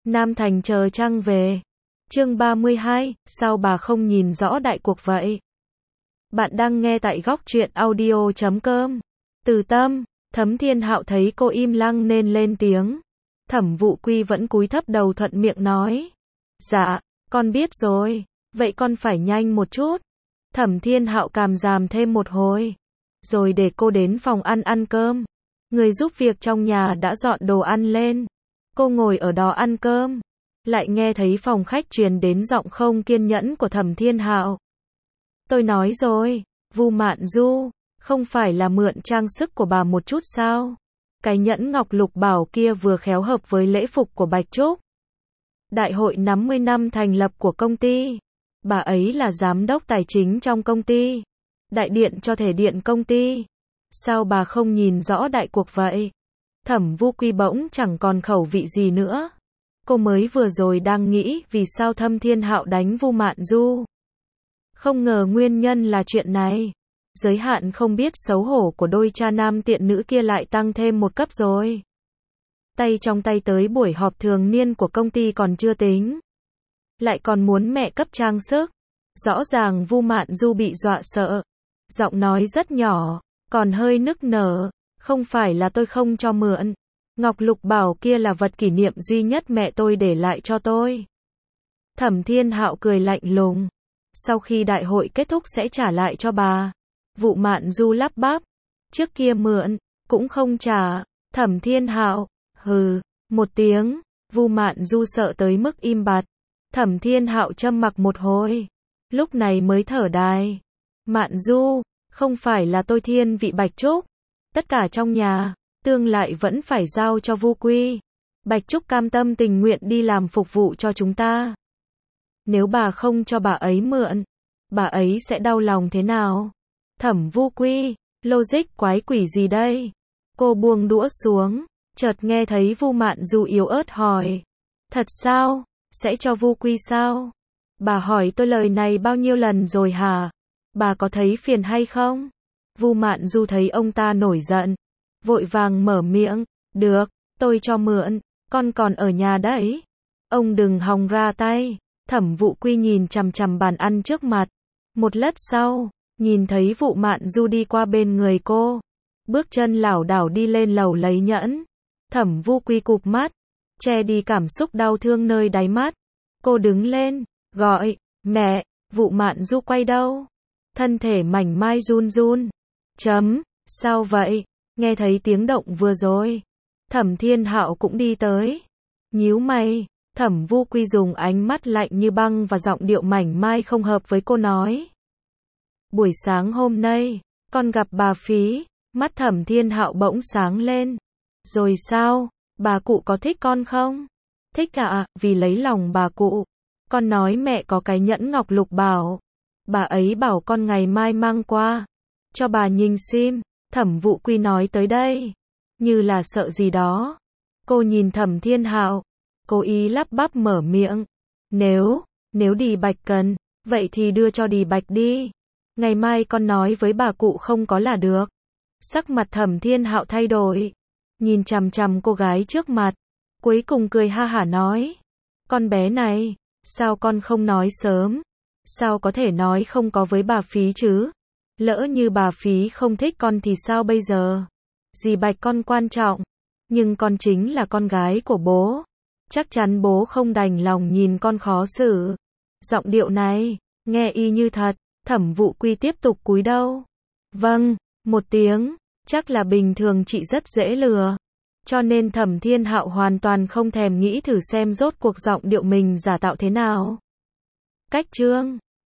Nam Thành chờ trăng về. Chương 32, sao bà không nhìn rõ đại cuộc vậy? Bạn đang nghe tại góc truyện audio.com. Từ Tâm, Thấm Thiên Hạo thấy cô im lặng nên lên tiếng. Thẩm Vụ Quy vẫn cúi thấp đầu thuận miệng nói. Dạ, con biết rồi. Vậy con phải nhanh một chút. Thẩm Thiên Hạo cảm giảm thêm một hồi. Rồi để cô đến phòng ăn cơm. Người giúp việc trong nhà đã dọn đồ ăn lên. Cô ngồi ở đó ăn cơm. Lại nghe thấy phòng khách truyền đến giọng không kiên nhẫn của Thẩm Thiên Hạo. Tôi nói rồi, Vu Mạn Du, không phải là mượn trang sức của bà một chút sao? Cái nhẫn ngọc lục bảo kia vừa khéo hợp với lễ phục của Bạch Trúc. Đại hội 50 năm thành lập của công ty. Bà ấy là giám đốc tài chính trong công ty. Đại điện cho thể điện công ty. Sao bà không nhìn rõ đại cuộc vậy? Thẩm Vu Quy bỗng chẳng còn khẩu vị gì nữa. Cô mới vừa rồi đang nghĩ vì sao Thâm Thiên Hạo đánh Vu Mạn Du. Không ngờ nguyên nhân là chuyện này. Giới hạn không biết xấu hổ của đôi cha nam tiện nữ kia lại tăng thêm một cấp rồi. Tay trong tay tới buổi họp thường niên của công ty còn chưa tính. Lại còn muốn mẹ cấp trang sức. Rõ ràng Vu Mạn Du bị dọa sợ. Giọng nói rất nhỏ, còn hơi nức nở. Không phải là tôi không cho mượn. Ngọc lục bảo kia là vật kỷ niệm duy nhất mẹ tôi để lại cho tôi. Thẩm Thiên Hạo cười lạnh lùng. Sau khi đại hội kết thúc sẽ trả lại cho bà. Vu Mạn Du lắp bắp. Trước kia mượn, cũng không trả. Thẩm Thiên Hạo, hừ, một tiếng. Vu Mạn Du sợ tới mức im bặt. Thẩm Thiên Hạo trầm mặc một hồi. Lúc này mới thở dài. Mạn Du, không phải là tôi thiên vị Bạch Trúc. Tất cả trong nhà, tương lại vẫn phải giao cho Vu Quy. Bạch Trúc cam tâm tình nguyện đi làm phục vụ cho chúng ta. Nếu bà không cho bà ấy mượn, bà ấy sẽ đau lòng thế nào? Thẩm Vu Quy, logic quái quỷ gì đây? Cô buông đũa xuống, chợt nghe thấy Vu Mạn Du yếu ớt hỏi. Thật sao? Sẽ cho Vu Quy sao? Bà hỏi tôi lời này bao nhiêu lần rồi hả? Bà có thấy phiền hay không? Vu Mạn Du thấy ông ta nổi giận, vội vàng mở miệng. Được, tôi cho mượn, con còn ở nhà đấy. Ông đừng hòng ra tay. Thẩm Vụ Quy nhìn chằm chằm bàn ăn trước mặt. Một lát sau, nhìn thấy Vu Mạn Du đi qua bên người cô. Bước chân lảo đảo đi lên lầu lấy nhẫn. Thẩm Vu Quy cụp mắt, che đi cảm xúc đau thương nơi đáy mắt. Cô đứng lên, gọi, mẹ. Vu Mạn Du quay đầu. Thân thể mảnh mai run run. Sao vậy? Nghe thấy tiếng động vừa rồi. Thẩm Thiên Hạo cũng đi tới. Nhíu mày. Thẩm Vu Quy dùng ánh mắt lạnh như băng và giọng điệu mảnh mai không hợp với cô nói. Buổi sáng hôm nay, con gặp bà Phí. Mắt Thẩm Thiên Hạo bỗng sáng lên. Rồi sao? Bà cụ có thích con không? Thích ạ, vì lấy lòng bà cụ. Con nói mẹ có cái nhẫn ngọc lục bảo. Bà ấy bảo con ngày mai mang qua. Cho bà nhìn xem. Thẩm Vụ Quy nói tới đây. Như là sợ gì đó. Cô nhìn Thẩm Thiên Hạo. Cố ý lắp bắp mở miệng. Nếu Đì Bạch cần, vậy thì đưa cho Đì Bạch đi. Ngày mai con nói với bà cụ không có là được. Sắc mặt Thẩm Thiên Hạo thay đổi. Nhìn chằm chằm cô gái trước mặt. Cuối cùng cười ha hả nói. Con bé này, sao con không nói sớm? Sao có thể nói không có với bà Phí chứ? Lỡ như bà Phí không thích con thì sao bây giờ? Dì Bạch con quan trọng. Nhưng con chính là con gái của bố. Chắc chắn bố không đành lòng nhìn con khó xử. Giọng điệu này, nghe y như thật. Thẩm Vụ Quy tiếp tục cúi đầu. Vâng, một tiếng. Chắc là bình thường chị rất dễ lừa. Cho nên Thẩm Thiên Hạo hoàn toàn không thèm nghĩ thử xem rốt cuộc giọng điệu mình giả tạo thế nào. Cách chương